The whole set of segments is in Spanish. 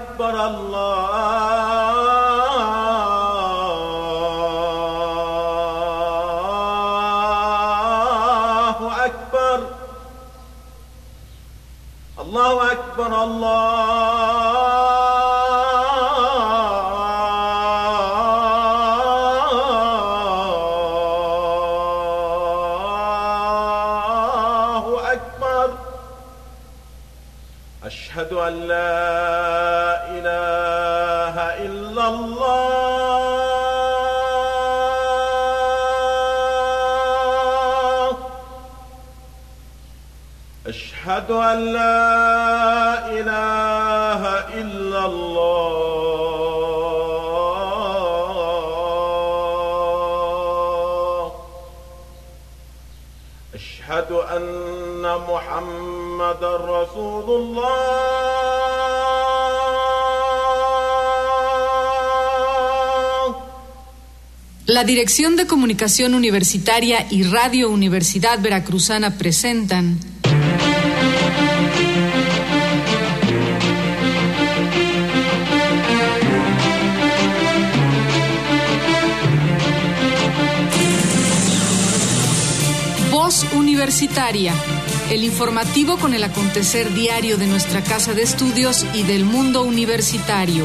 أكبر الله أكبر الله أكبر أشهد أن لا إله إلا الله أشهد أن لا إله إلا الله أشهد أن محمدًا رسول الله La Dirección de Comunicación Universitaria y Radio Universidad Veracruzana presentan Voz Universitaria, el informativo con el acontecer diario de nuestra casa de estudios y del mundo universitario.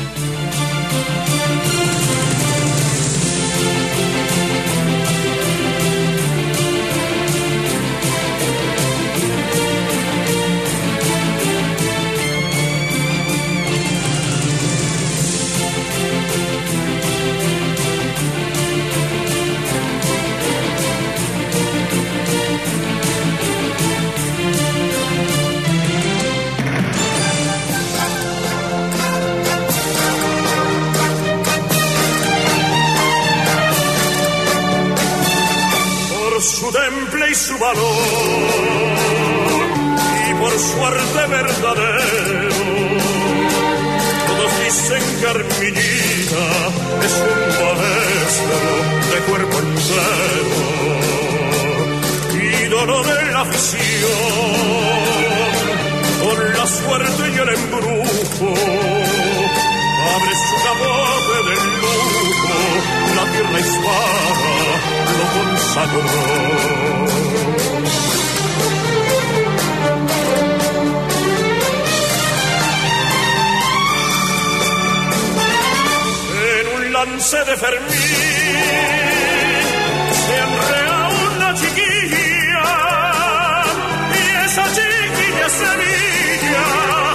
Su temple y su valor, y por su arte verdadero, todos dicen que Armillita es un maestro de cuerpo entero, ídolo de la afición, con la suerte y el embrujo, abre su capote del lujo, la tierra hispana lo consagró. En un lance de Fermín se enrea una chiquilla y esa chiquilla Sevilla.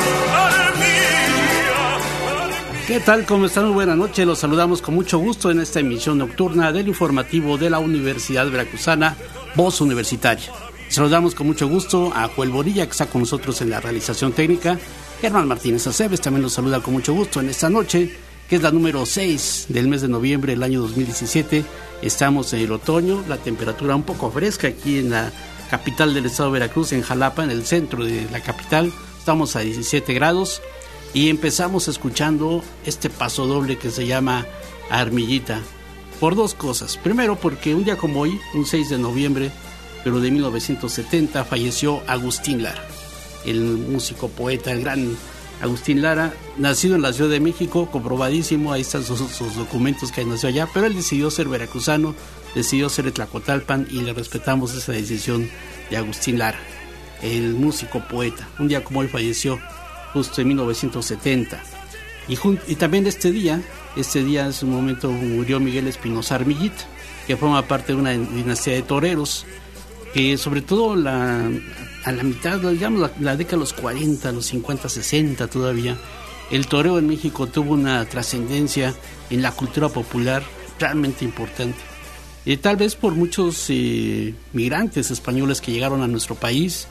¿Qué tal? ¿Cómo están? Muy buenas noches. Los saludamos con mucho gusto en esta emisión nocturna del informativo de la Universidad Veracruzana, Voz Universitaria. Saludamos con mucho gusto a Joel Borilla, que está con nosotros en la realización técnica. Germán Martínez Aceves también los saluda con mucho gusto en esta noche, que es la número 6 del mes de noviembre del año 2017. Estamos en el otoño, la temperatura un poco fresca aquí en la capital del estado de Veracruz, en Jalapa, en el centro de la capital. Estamos a 17 grados. Y empezamos escuchando este paso doble que se llama Armillita, por dos cosas. Primero, porque un día como hoy, un 6 de noviembre, pero de 1970, falleció Agustín Lara, el músico, poeta, el gran Agustín Lara, nacido en la Ciudad de México, comprobadísimo, ahí están sus documentos que nació allá, pero él decidió ser veracruzano, decidió ser de Tlacotalpan y le respetamos esa decisión de Agustín Lara, el músico, poeta. Un día como hoy falleció, justo en 1970. Y también este día en su momento murió Miguel Espinosa Armillita, que forma parte de una dinastía de toreros, que sobre todo a la mitad, digamos la década de los 40, los 50, 60 todavía, el toreo en México tuvo una trascendencia en la cultura popular realmente importante. Tal vez por muchos migrantes españoles que llegaron a nuestro país,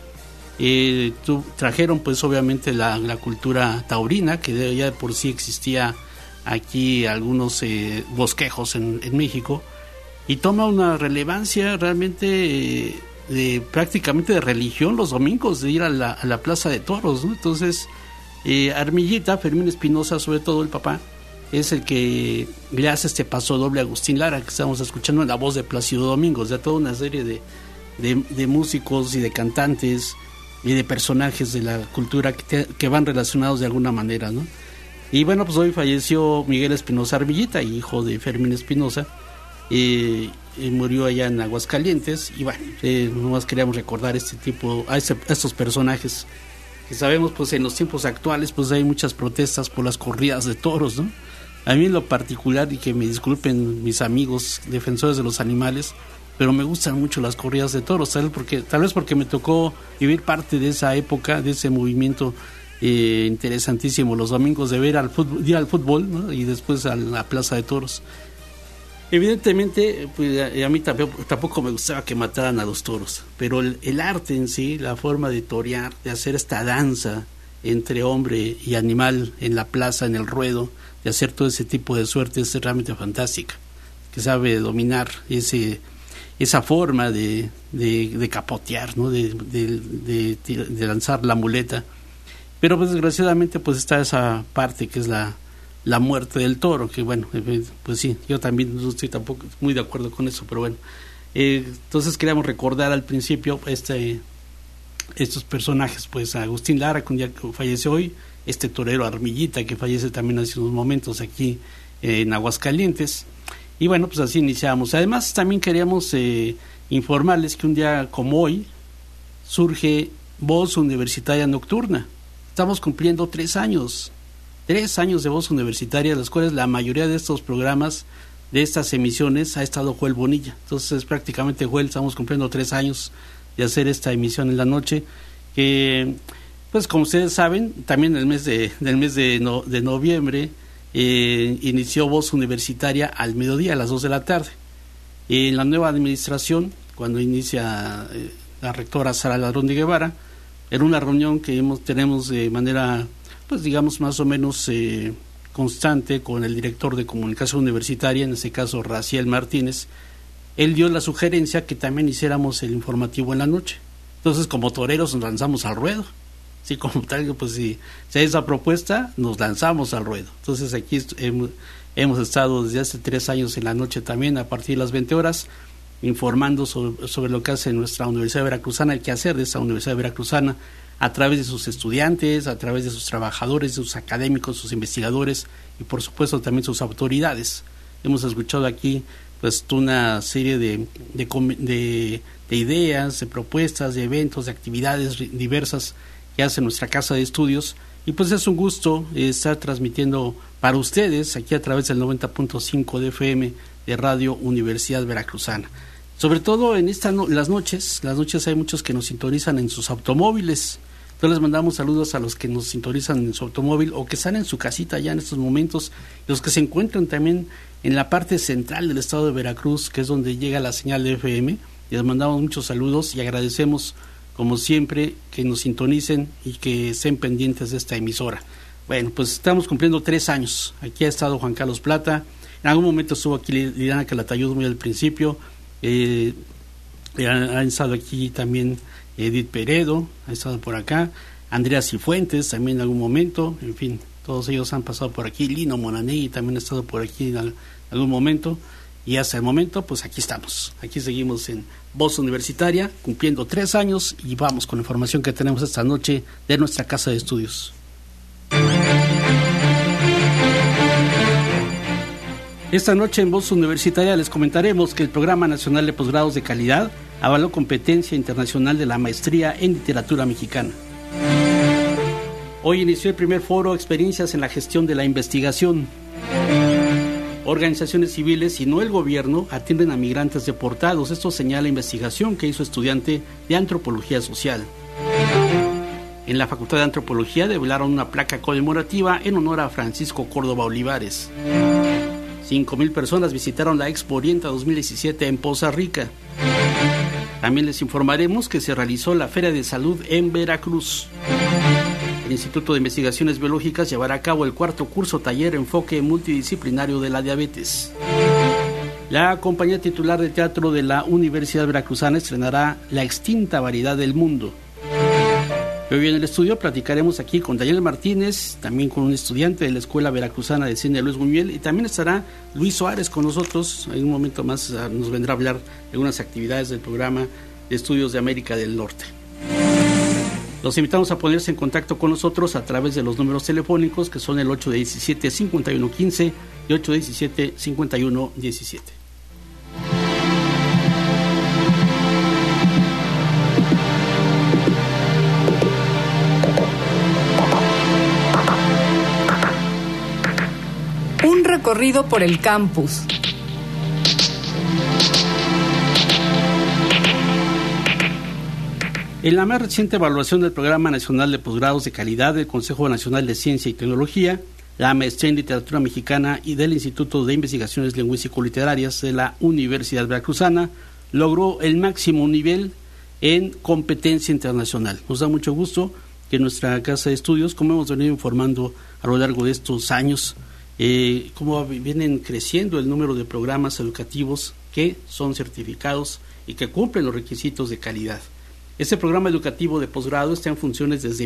trajeron pues obviamente la cultura taurina, que ya de por sí existía aquí algunos bosquejos en México, y toma una relevancia realmente prácticamente de religión los domingos, de ir a la plaza de toros, ¿no? Entonces Armillita, Fermín Espinosa, sobre todo el papá, es el que le hace este paso doble a Agustín Lara, que estamos escuchando en la voz de Plácido Domingos, de toda una serie de músicos y de cantantes y de personajes de la cultura que van relacionados de alguna manera, ¿no? Y bueno, pues hoy falleció Miguel Espinosa Armillita, hijo de Fermín Espinosa, y murió allá en Aguascalientes. Y bueno, nomás queríamos recordar a estos personajes que sabemos, pues en los tiempos actuales pues hay muchas protestas por las corridas de toros, ¿no? A mí en lo particular, y que me disculpen mis amigos defensores de los animales, pero me gustan mucho las corridas de toros, tal vez porque me tocó vivir parte de esa época, de ese movimiento interesantísimo, los domingos de ir al fútbol, ¿no? Y después a la plaza de toros. Evidentemente, pues a mí tampoco me gustaba que mataran a los toros, pero el arte en sí, la forma de torear, de hacer esta danza entre hombre y animal en la plaza, en el ruedo, de hacer todo ese tipo de suerte, es realmente fantástica, que sabe dominar esa forma de capotear, ¿no? de lanzar la muleta. Pero pues desgraciadamente pues está esa parte que es la muerte del toro, que bueno, pues sí, yo también no estoy tampoco muy de acuerdo con eso, pero bueno, entonces queríamos recordar al principio estos personajes, pues Agustín Lara, que un día falleció hoy, torero Armillita, que fallece también hace unos momentos aquí en Aguascalientes, y bueno, pues así iniciamos. Además también queríamos informarles que un día como hoy surge Voz Universitaria Nocturna. Estamos cumpliendo 3 años de Voz Universitaria, de los cuales la mayoría de estos programas, de estas emisiones, ha estado Joel Bonilla. Entonces prácticamente Joel, estamos cumpliendo 3 años de hacer esta emisión en la noche, que pues como ustedes saben, también en el mes de noviembre inició Voz Universitaria al mediodía, a las 2 de la tarde. En la nueva administración, cuando inicia la rectora Sara Ladrón de Guevara, en una reunión que tenemos de manera, pues digamos, más o menos constante con el director de comunicación universitaria, en este caso Raciel Martínez, él dio la sugerencia que también hiciéramos el informativo en la noche. Entonces, como toreros nos lanzamos al ruedo. Sí, como tal, pues si hay esa propuesta, nos lanzamos al ruedo. Entonces aquí hemos estado desde hace 3 años en la noche también, a partir de las 20 horas, informando sobre lo que hace nuestra Universidad Veracruzana, el quehacer de esta Universidad Veracruzana, a través de sus estudiantes, a través de sus trabajadores, sus académicos, sus investigadores y por supuesto también sus autoridades. Hemos escuchado aquí pues una serie de ideas, de propuestas, de eventos, de actividades diversas que hace nuestra casa de estudios, y pues es un gusto estar transmitiendo para ustedes aquí a través del 90.5 de FM de Radio Universidad Veracruzana. Sobre todo en las noches hay muchos que nos sintonizan en sus automóviles. Entonces les mandamos saludos a los que nos sintonizan en su automóvil o que están en su casita ya en estos momentos, los que se encuentran también en la parte central del estado de Veracruz, que es donde llega la señal de FM. Les mandamos muchos saludos y agradecemos como siempre que nos sintonicen y que estén pendientes de esta emisora. Bueno, pues estamos cumpliendo 3 años. Aquí ha estado Juan Carlos Plata, en algún momento estuvo aquí Liliana Calatayud muy al principio, ha estado aquí también Edith Peredo, ha estado por acá, Andrea Cifuentes también en algún momento, en fin, todos ellos han pasado por aquí, Lino Monanegui también ha estado por aquí en algún momento, y hasta el momento pues aquí estamos, aquí seguimos en Voz Universitaria, cumpliendo 3 años, y vamos con la información que tenemos esta noche de nuestra casa de estudios. Esta noche en Voz Universitaria les comentaremos que el Programa Nacional de Posgrados de Calidad avaló competencia internacional de la maestría en literatura mexicana. Hoy inició el primer foro Experiencias en la Gestión de la Investigación. Organizaciones civiles y no el gobierno atienden a migrantes deportados. Esto señala investigación que hizo estudiante de Antropología Social. En la Facultad de Antropología develaron una placa conmemorativa en honor a Francisco Córdoba Olivares. 5,000 personas visitaron la Expo Orienta 2017 en Poza Rica. También les informaremos que se realizó la Feria de Salud en Veracruz. El Instituto de Investigaciones Biológicas llevará a cabo el 4º curso taller Enfoque Multidisciplinario de la Diabetes. La compañía titular de teatro de la Universidad Veracruzana estrenará La extinta variedad del mundo. Hoy en el estudio platicaremos aquí con Daniel Martínez, también con un estudiante de la Escuela Veracruzana de Cine, Luis Buñuel, y también estará Luis Suárez con nosotros. En un momento más nos vendrá a hablar de algunas actividades del programa de estudios de América del Norte. Los invitamos a ponerse en contacto con nosotros a través de los números telefónicos que son el 817-5115 y 817-5117. Un recorrido por el campus. En la más reciente evaluación del Programa Nacional de Posgrados de Calidad del Consejo Nacional de Ciencia y Tecnología, la Maestría en Literatura Mexicana y del Instituto de Investigaciones Lingüístico-Literarias de la Universidad Veracruzana logró el máximo nivel en competencia internacional. Nos da mucho gusto que nuestra casa de estudios, como hemos venido informando a lo largo de estos años, cómo vienen creciendo el número de programas educativos que son certificados y que cumplen los requisitos de calidad. Este programa educativo de posgrado está en funciones desde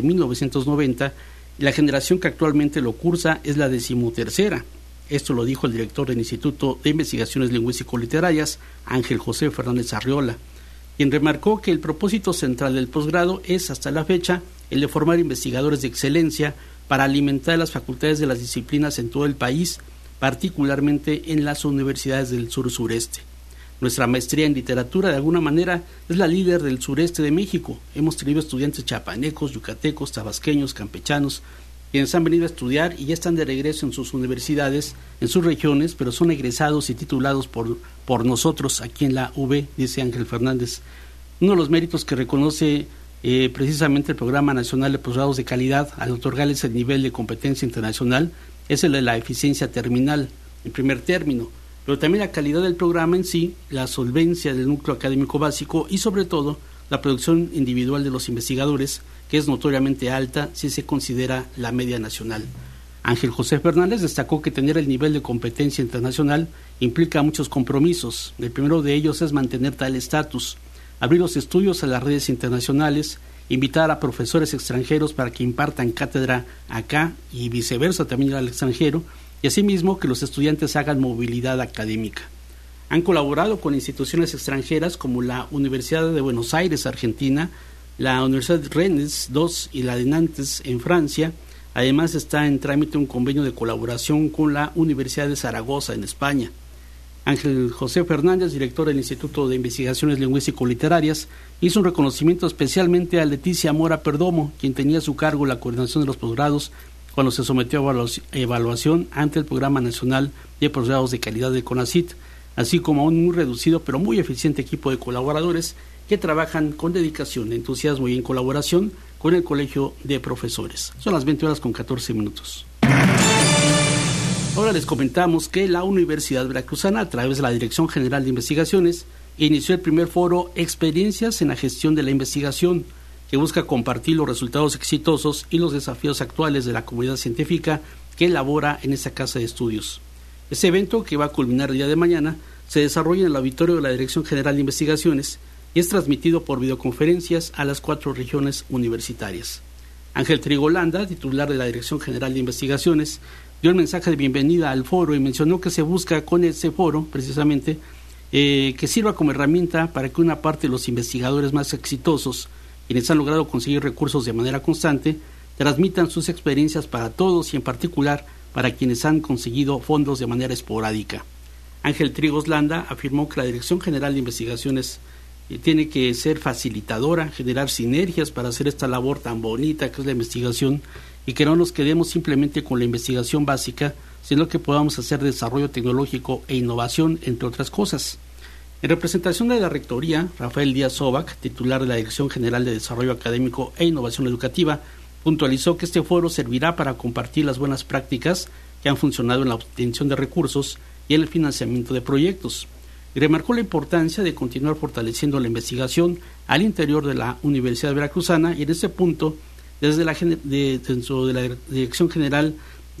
1990 y la generación que actualmente lo cursa es la 13ª. Esto lo dijo el director del Instituto de Investigaciones Lingüístico-Literarias, Ángel José Fernández Arriola, quien remarcó que el propósito central del posgrado es, hasta la fecha, el de formar investigadores de excelencia para alimentar las facultades de las disciplinas en todo el país, particularmente en las universidades del sur-sureste. Nuestra maestría en literatura, de alguna manera, es la líder del sureste de México. Hemos tenido estudiantes chapanecos, yucatecos, tabasqueños, campechanos, quienes han venido a estudiar y ya están de regreso en sus universidades, en sus regiones, pero son egresados y titulados por nosotros aquí en la UB, dice Ángel Fernández. Uno de los méritos que reconoce precisamente el Programa Nacional de Posgrados de Calidad al otorgarles el nivel de competencia internacional es el de la eficiencia terminal, en primer término, pero también la calidad del programa en sí, la solvencia del núcleo académico básico y sobre todo la producción individual de los investigadores, que es notoriamente alta si se considera la media nacional. Ángel José Fernández destacó que tener el nivel de competencia internacional implica muchos compromisos. El primero de ellos es mantener tal estatus, abrir los estudios a las redes internacionales, invitar a profesores extranjeros para que impartan cátedra acá y viceversa también al extranjero, y asimismo que los estudiantes hagan movilidad académica. Han colaborado con instituciones extranjeras como la Universidad de Buenos Aires, Argentina, la Universidad de Rennes II y la de Nantes en Francia. Además está en trámite un convenio de colaboración con la Universidad de Zaragoza en España. Ángel José Fernández, director del Instituto de Investigaciones Lingüístico-Literarias, hizo un reconocimiento especialmente a Leticia Mora Perdomo, quien tenía a su cargo la coordinación de los posgrados cuando se sometió a evaluación ante el Programa Nacional de Posgrados de Calidad de CONACYT, así como a un muy reducido pero muy eficiente equipo de colaboradores que trabajan con dedicación, entusiasmo y en colaboración con el Colegio de Profesores. Son las 20:14. Ahora les comentamos que la Universidad Veracruzana, a través de la Dirección General de Investigaciones, inició el primer foro Experiencias en la Gestión de la Investigación, que busca compartir los resultados exitosos y los desafíos actuales de la comunidad científica que elabora en esta casa de estudios. Este evento, que va a culminar el día de mañana, se desarrolla en el auditorio de la Dirección General de Investigaciones y es transmitido por videoconferencias a las 4 regiones universitarias. Ángel Trigo Landa, titular de la Dirección General de Investigaciones, dio el mensaje de bienvenida al foro y mencionó que se busca con ese foro, precisamente, que sirva como herramienta para que una parte de los investigadores más exitosos, quienes han logrado conseguir recursos de manera constante, transmitan sus experiencias para todos y en particular para quienes han conseguido fondos de manera esporádica. Ángel Trigos Landa afirmó que la Dirección General de Investigaciones tiene que ser facilitadora, generar sinergias para hacer esta labor tan bonita que es la investigación y que no nos quedemos simplemente con la investigación básica, sino que podamos hacer desarrollo tecnológico e innovación, entre otras cosas. En representación de la Rectoría, Rafael Díaz Sobac, titular de la Dirección General de Desarrollo Académico e Innovación Educativa, puntualizó que este foro servirá para compartir las buenas prácticas que han funcionado en la obtención de recursos y en el financiamiento de proyectos. Y remarcó la importancia de continuar fortaleciendo la investigación al interior de la Universidad Veracruzana y en ese punto, dentro de la Dirección General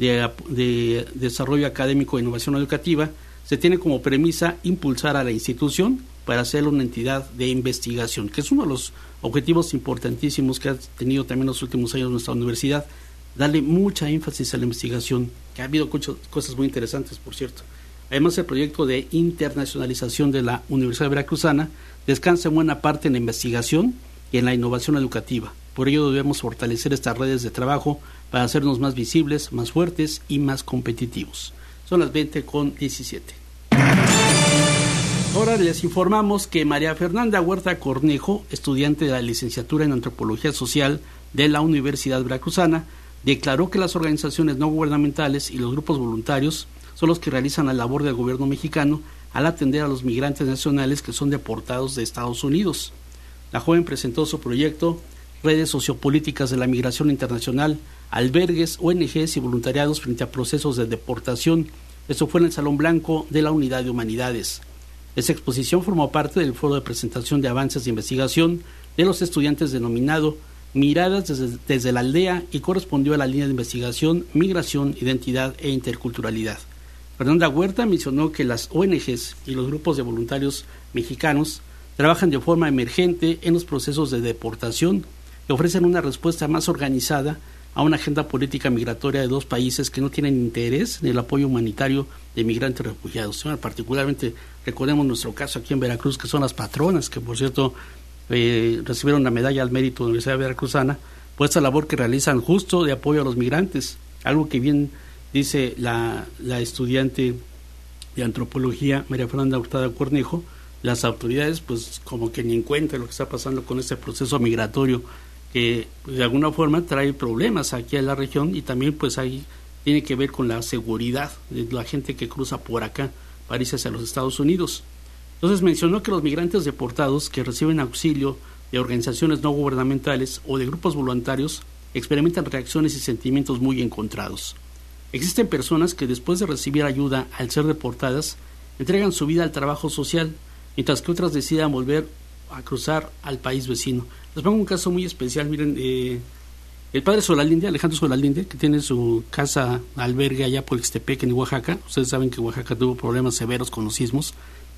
de Desarrollo Académico e Innovación Educativa, se tiene como premisa impulsar a la institución para hacerla una entidad de investigación, que es uno de los objetivos importantísimos que ha tenido también en los últimos años nuestra universidad, darle mucha énfasis a la investigación, que ha habido cosas muy interesantes, por cierto. Además, el proyecto de internacionalización de la Universidad Veracruzana descansa en buena parte en la investigación y en la innovación educativa, Por ello debemos fortalecer estas redes de trabajo para hacernos más visibles, más fuertes y más competitivos. Son las 20:17. Ahora les informamos que María Fernanda Huerta Cornejo, estudiante de la licenciatura en Antropología Social de la Universidad Veracruzana, declaró que las organizaciones no gubernamentales y los grupos voluntarios son los que realizan la labor del gobierno mexicano al atender a los migrantes nacionales que son deportados de Estados Unidos. La joven presentó su proyecto Redes Sociopolíticas de la Migración Internacional, albergues, ONGs y voluntariados frente a procesos de deportación. Esto fue en el Salón Blanco de la Unidad de Humanidades. Esta exposición formó parte del foro de presentación de avances de investigación de los estudiantes denominado Miradas desde la aldea y correspondió a la línea de investigación Migración, Identidad e Interculturalidad. Fernanda Huerta mencionó que las ONGs y los grupos de voluntarios mexicanos trabajan de forma emergente en los procesos de deportación y ofrecen una respuesta más organizada a una agenda política migratoria de dos países que no tienen interés en el apoyo humanitario de migrantes refugiados. Particularmente recordemos nuestro caso aquí en Veracruz, que son las patronas, que por cierto recibieron la medalla al mérito de la Universidad Veracruzana por esta labor que realizan justo de apoyo a los migrantes, algo que bien dice la estudiante de antropología María Fernanda Huerta Cornejo. Las autoridades pues como que ni en cuenta lo que está pasando con este proceso migratorio que de alguna forma trae problemas aquí en la región y también pues ahí tiene que ver con la seguridad de la gente que cruza por acá para irse hacia los Estados Unidos. Entonces mencionó que los migrantes deportados que reciben auxilio de organizaciones no gubernamentales o de grupos voluntarios experimentan reacciones y sentimientos muy encontrados. Existen personas que después de recibir ayuda al ser deportadas entregan su vida al trabajo social, mientras que otras decidan volver a cruzar al país vecino. Les pongo un caso muy especial. Miren, el padre Solalinde, Alejandro Solalinde, que tiene su casa albergue allá por Ixtepec, en Oaxaca. Ustedes saben que Oaxaca tuvo problemas severos con los sismos.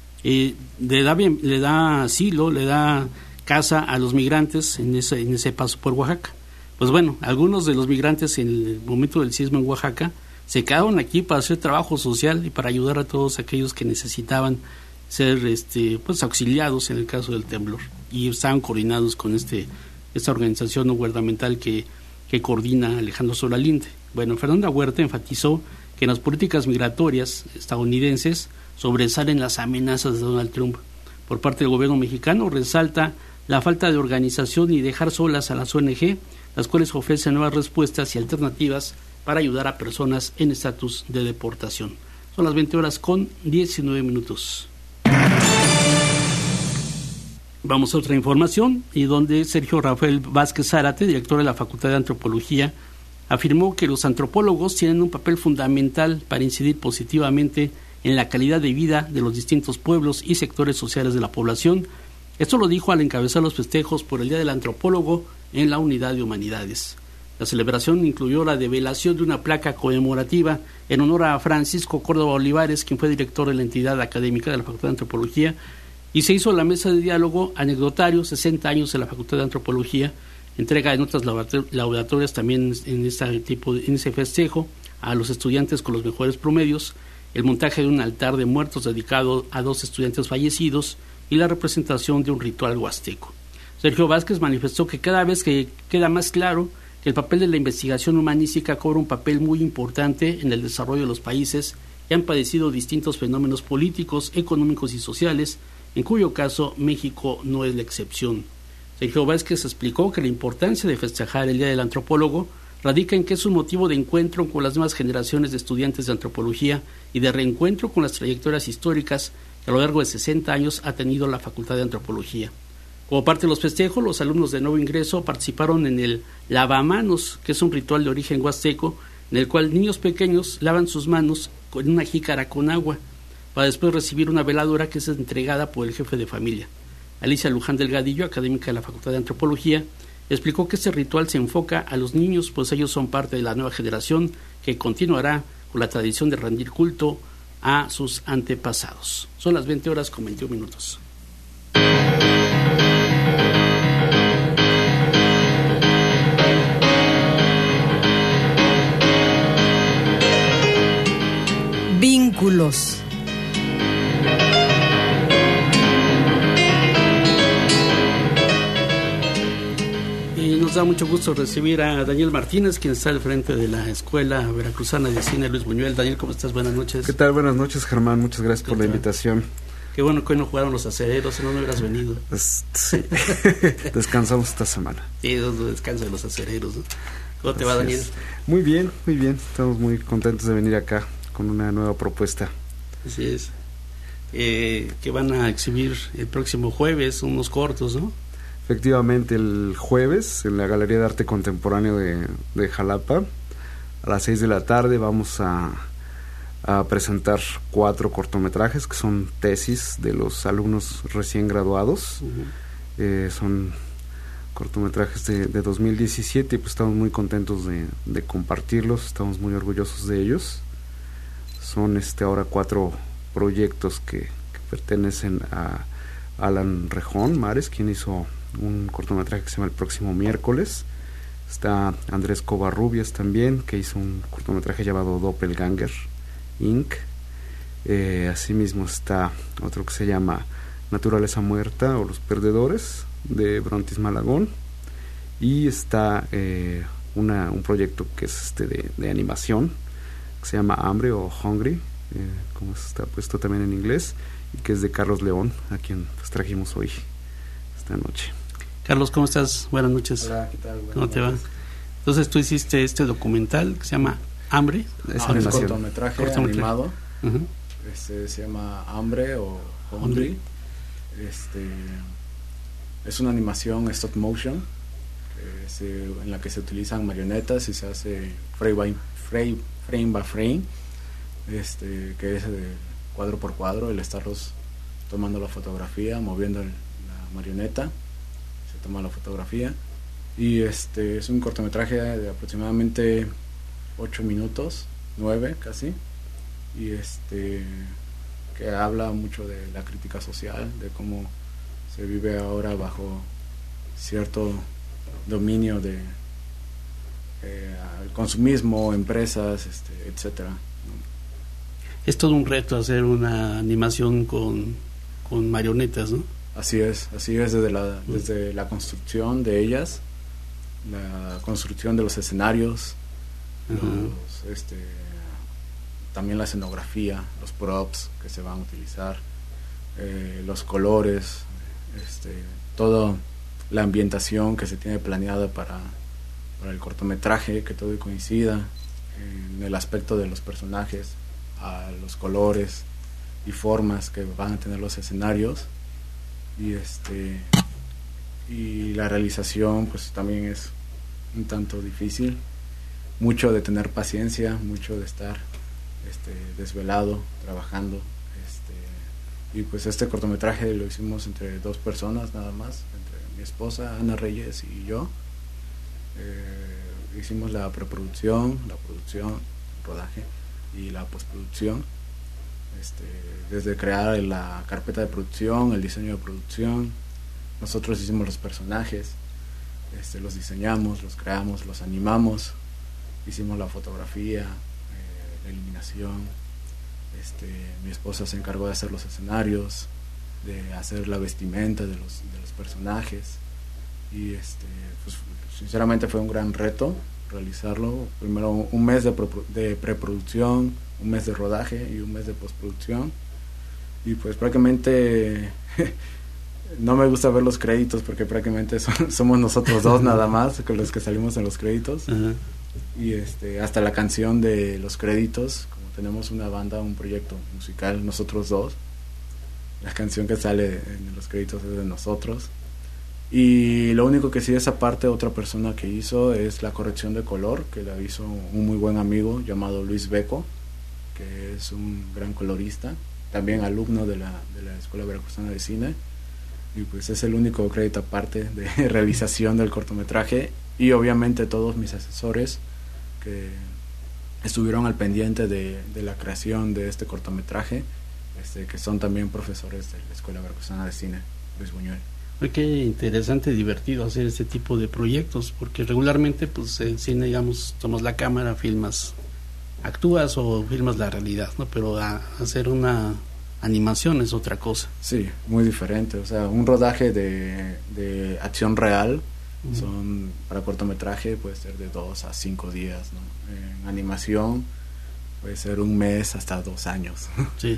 Le da asilo, le da casa a los migrantes en ese paso por Oaxaca. Pues bueno, algunos de los migrantes en el momento del sismo en Oaxaca se quedaron aquí para hacer trabajo social y para ayudar a todos aquellos que necesitaban ser pues auxiliados en el caso del temblor, y estaban coordinados con esta organización no gubernamental que coordina Alejandro Solalinde. Bueno, Fernanda Huerta enfatizó que en las políticas migratorias estadounidenses sobresalen las amenazas de Donald Trump. Por parte del gobierno mexicano resalta la falta de organización y dejar solas a las ONG, las cuales ofrecen nuevas respuestas y alternativas para ayudar a personas en estatus de deportación. Son las 20:19. Vamos a otra información, y donde Sergio Rafael Vázquez Zárate, director de la Facultad de Antropología, afirmó que los antropólogos tienen un papel fundamental para incidir positivamente en la calidad de vida de los distintos pueblos y sectores sociales de la población. Esto lo dijo al encabezar los festejos por el Día del Antropólogo en la Unidad de Humanidades. La celebración incluyó la develación de una placa conmemorativa en honor a Francisco Córdoba Olivares, quien fue director de la entidad académica de la Facultad de Antropología, y se hizo la mesa de diálogo anecdotario 60 años de la Facultad de Antropología, entrega de notas laudatorias también en ese festejo a los estudiantes con los mejores promedios, el montaje de un altar de muertos dedicado a 2 estudiantes fallecidos y la representación de un ritual huasteco. Sergio Vázquez manifestó que cada vez que queda más claro que el papel de la investigación humanística cobra un papel muy importante en el desarrollo de los países que han padecido distintos fenómenos políticos, económicos y sociales, en cuyo caso México no es la excepción. Sergio Vázquez explicó que la importancia de festejar el Día del Antropólogo radica en que es un motivo de encuentro con las nuevas generaciones de estudiantes de antropología y de reencuentro con las trayectorias históricas que a lo largo de 60 años ha tenido la Facultad de Antropología. Como parte de los festejos, los alumnos de nuevo ingreso participaron en el lavamanos, que es un ritual de origen huasteco, en el cual niños pequeños lavan sus manos con una jícara con agua, para después recibir una veladora que es entregada por el jefe de familia. Alicia Luján Delgadillo, académica de la Facultad de Antropología, explicó que este ritual se enfoca a los niños, pues ellos son parte de la nueva generación que continuará con la tradición de rendir culto a sus antepasados. Son las 20:21. Vínculos. da mucho gusto recibir a Daniel Martínez, quien está al frente de la Escuela Veracruzana de Cine Luis Buñuel. Daniel, ¿cómo estás? Buenas noches. ¿Qué tal? Buenas noches, Germán. Muchas gracias por la invitación. Qué bueno que hoy no jugaron los acereros, si no hubieras venido. Pues, sí, descansamos esta semana. Sí, descanso de los acereros, ¿no? ¿Cómo te va, Daniel? Muy bien, muy bien. Estamos muy contentos de venir acá con una nueva propuesta. Así es. Que van a exhibir el próximo jueves, unos cortos, ¿no? Efectivamente, el jueves en la Galería de Arte Contemporáneo de Jalapa, a las 6 de la tarde vamos a presentar 4 cortometrajes que son tesis de los alumnos recién graduados. Son cortometrajes de 2017 y pues estamos muy contentos de compartirlos, estamos muy orgullosos de ellos. Son ahora 4 proyectos que pertenecen a Alan Rejón Mares, quien hizo un cortometraje que se llama El Próximo Miércoles. Está Andrés Covarrubias también, que hizo un cortometraje llamado Doppelganger Inc. Asimismo está otro que se llama Naturaleza Muerta o Los Perdedores, de Brontis Malagón. Y está un proyecto que es de animación, que se llama Hambre o Hungry, como está puesto también en inglés, y que es de Carlos León, a quien pues trajimos hoy, esta noche. Carlos, ¿cómo estás? Buenas noches. Hola, ¿qué tal? ¿Cómo te va? Entonces tú hiciste este documental que se llama Hambre. Es un cortometraje animado. Se llama Hambre o Hungry. Es una animación stop motion en la que se utilizan marionetas y se hace frame by frame, que es de cuadro por cuadro, el estarlos tomando la fotografía, moviendo la marioneta, se toma la fotografía, y es un cortometraje de aproximadamente 8 minutos, 9 casi, y que habla mucho de la crítica social, de cómo se vive ahora bajo cierto dominio de el consumismo, empresas, etcétera. Es todo un reto hacer una animación con marionetas, ¿no? Así es desde la construcción de ellas, la construcción de los escenarios, también la escenografía, los props que se van a utilizar, los colores, toda la ambientación que se tiene planeada para el cortometraje, que todo coincida en el aspecto de los personajes, a los colores y formas que van a tener los escenarios, y la realización pues también es un tanto difícil, mucho de tener paciencia, mucho de estar desvelado trabajando, y pues este cortometraje lo hicimos entre 2 personas nada más, entre mi esposa Ana Reyes y yo. Hicimos la preproducción, la producción, el rodaje y la postproducción, desde crear la carpeta de producción, el diseño de producción. Nosotros hicimos los personajes, los diseñamos, los creamos, los animamos, hicimos la fotografía, la iluminación. Mi esposa se encargó de hacer los escenarios, de hacer la vestimenta de los personajes, y pues sinceramente fue un gran reto realizarlo. Primero un mes de preproducción, un mes de rodaje y un mes de postproducción, y pues prácticamente no me gusta ver los créditos porque prácticamente somos nosotros 2 nada más con los que salimos en los créditos. Y hasta la canción de los créditos, como tenemos una banda, un proyecto musical, nosotros 2, la canción que sale en los créditos es de nosotros. Y lo único que sí, esa parte otra persona que hizo es la corrección de color, que la hizo un muy buen amigo llamado Luis Beco, que es un gran colorista, también alumno de la Escuela Veracruzana de Cine, y pues es el único crédito aparte de realización del cortometraje. Y obviamente todos mis asesores que estuvieron al pendiente de la creación de este cortometraje, que son también profesores de la Escuela Veracruzana de Cine Luis Buñuel. Qué interesante, divertido hacer este tipo de proyectos, porque regularmente pues en cine, digamos, tomas la cámara, filmas, actúas o filmas la realidad, ¿no? Pero hacer una animación es otra cosa. Sí, muy diferente. O sea, un rodaje de acción real Son para cortometraje puede ser de 2 a 5 días, ¿no? En animación puede ser 1 mes hasta 2 años. Sí,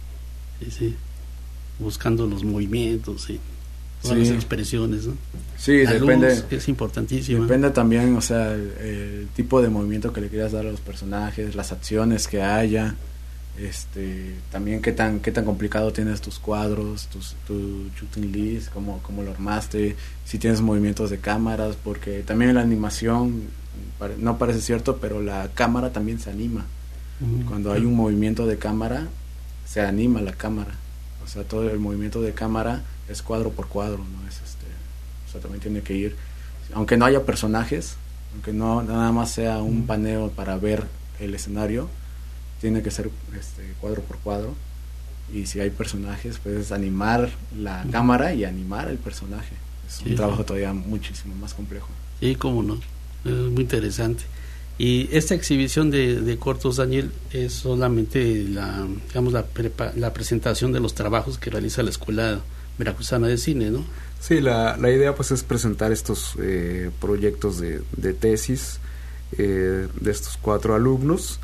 buscando los movimientos y todas las expresiones, ¿no? Sí, la depende, luz, que es importantísima. depende también, o sea, el tipo de movimiento que le quieras dar a los personajes, las acciones que haya, también qué tan complicado tienes tus cuadros, tu shooting list, cómo lo armaste, si tienes movimientos de cámaras, porque también en la animación no parece cierto, pero la cámara también se anima. Cuando hay un movimiento de cámara, se anima la cámara, o sea, todo el movimiento de cámara es cuadro por cuadro, no es o sea, también tiene que ir, aunque no haya personajes, aunque no nada más sea un paneo para ver el escenario, tiene que ser cuadro por cuadro, y si hay personajes, pues animar la cámara y animar el personaje. Es un trabajo todavía muchísimo más complejo. Sí, cómo no, es muy interesante. Y esta exhibición de cortos, Daniel, es solamente la presentación de los trabajos que realiza la Escuela Veracruzana de Cine, ¿no? Sí, la idea pues es presentar estos proyectos de tesis de estos 4 alumnos,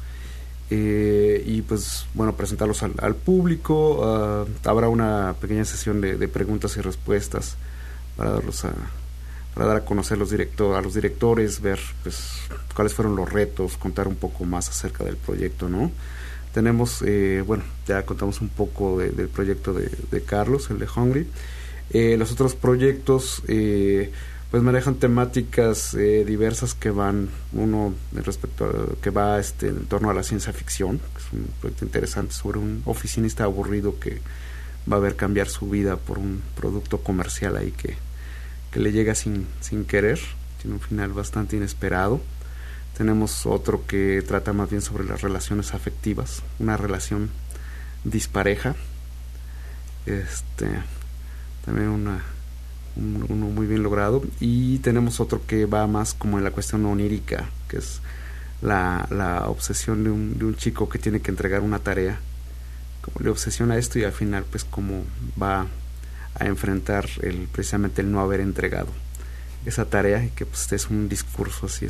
y pues bueno, presentarlos al público. Habrá una pequeña sesión de preguntas y respuestas para dar a conocer a los directores, ver pues cuáles fueron los retos, contar un poco más acerca del proyecto, ¿no? Tenemos, ya contamos un poco del proyecto de Carlos, el de Hungry. Los otros proyectos pues manejan temáticas diversas que van, uno que va en torno a la ciencia ficción, que es un proyecto interesante sobre un oficinista aburrido que va a ver cambiar su vida por un producto comercial ahí que le llega sin querer, tiene un final bastante inesperado. Tenemos otro que trata más bien sobre las relaciones afectivas, una relación dispareja, también uno muy bien logrado. Y tenemos otro que va más como en la cuestión onírica, que es la obsesión de un chico que tiene que entregar una tarea, como le obsesiona esto, y al final pues como va a enfrentar precisamente el no haber entregado esa tarea, y que pues es un discurso así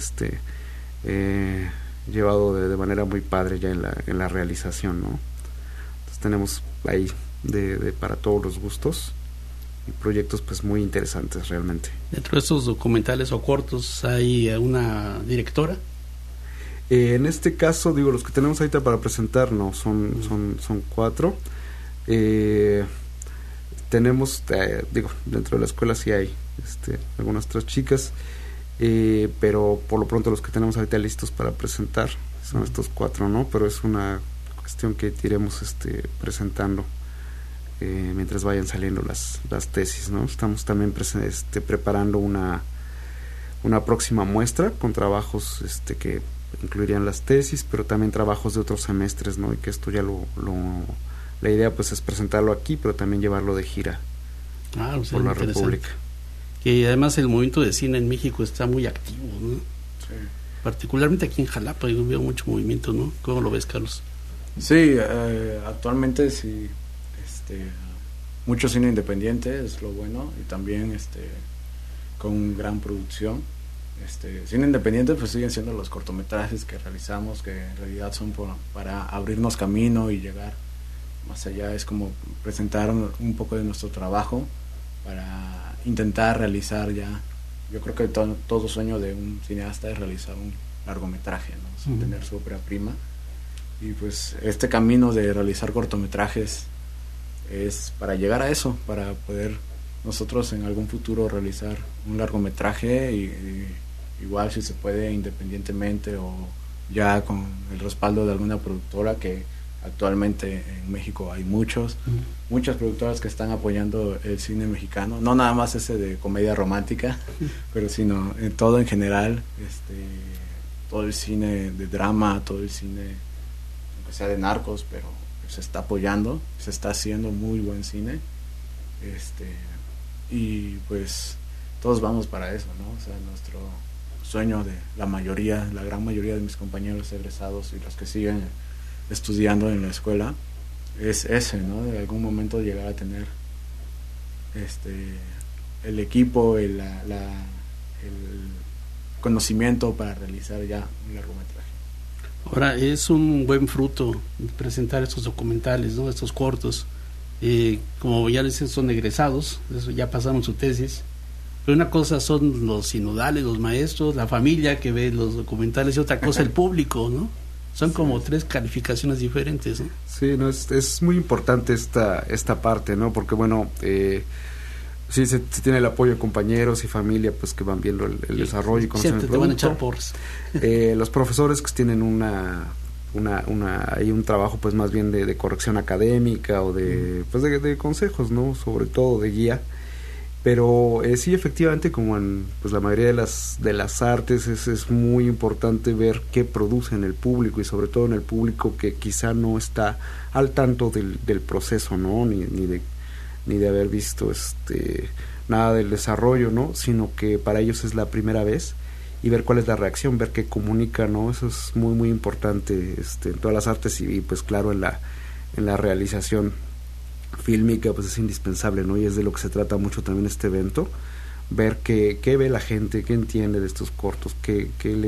llevado de manera muy padre ya en la realización, ¿no? Entonces tenemos ahí para todos los gustos, y proyectos pues muy interesantes realmente. Dentro de estos documentales o cortos hay una directora. En este caso, los que tenemos ahorita para presentar no son 4. Tenemos, dentro de la escuela sí hay algunas otras chicas, pero por lo pronto los que tenemos ahorita listos para presentar son estos 4, ¿no? Pero es una cuestión que iremos presentando mientras vayan saliendo las tesis, ¿no? Estamos también preparando una próxima muestra con trabajos que incluirían las tesis, pero también trabajos de otros semestres, ¿no? Y que esto ya la idea pues es presentarlo aquí, pero también llevarlo de gira por la República. Que además el movimiento de cine en México está muy activo, ¿no? Sí. Particularmente aquí en Jalapa yo veo mucho movimiento, ¿no? ¿Cómo lo ves, Carlos? Sí, actualmente sí, mucho cine independiente es lo bueno, y también con gran producción. Cine independiente pues siguen siendo los cortometrajes que realizamos, que en realidad son para abrirnos camino y llegar más allá. Es como presentar un poco de nuestro trabajo para intentar realizar ya, yo creo que todo sueño de un cineasta es realizar un largometraje, ¿no? Tener su ópera prima, y pues este camino de realizar cortometrajes es para llegar a eso, para poder nosotros en algún futuro realizar un largometraje, y igual si se puede independientemente o ya con el respaldo de alguna productora, que actualmente en México hay muchas productoras que están apoyando el cine mexicano, no nada más ese de comedia romántica, pero sino todo en general, todo el cine de drama, todo el cine aunque sea de narcos, pero se está apoyando, se está haciendo muy buen cine, y pues todos vamos para eso, ¿no? O sea, nuestro sueño de la gran mayoría de mis compañeros egresados y los que siguen estudiando en la escuela es ese, ¿no? De algún momento llegar a tener el equipo, el conocimiento para realizar ya un largometraje. Ahora, es un buen fruto presentar estos documentales, ¿no? Estos cortos. Como ya dicen, son egresados, ya pasaron su tesis. Pero una cosa son los sinodales, los maestros, la familia que ve los documentales, y otra cosa el público, ¿no? Son como tres calificaciones diferentes, ¿no? Sí, no, es muy importante esta parte, ¿no? Porque, bueno, sí se tiene el apoyo de compañeros y familia, pues, que van viendo el desarrollo y conocen el producto. Te van a echar porras. Los profesores que tienen hay un trabajo, pues, más bien de corrección académica o pues de consejos, ¿no? Sobre todo de guía. Pero sí, efectivamente, como en pues la mayoría de las artes, es muy importante ver qué producen el público, y sobre todo en el público que quizá no está al tanto del proceso, ¿no? Ni de haber visto nada del desarrollo, ¿no? Sino que para ellos es la primera vez, y ver cuál es la reacción, ver qué comunica, ¿no? Eso es muy muy importante en todas las artes, y pues claro en la realización fílmica, pues es indispensable, ¿no? Y es de lo que se trata mucho también este evento, ver qué ve la gente, qué entiende de estos cortos, qué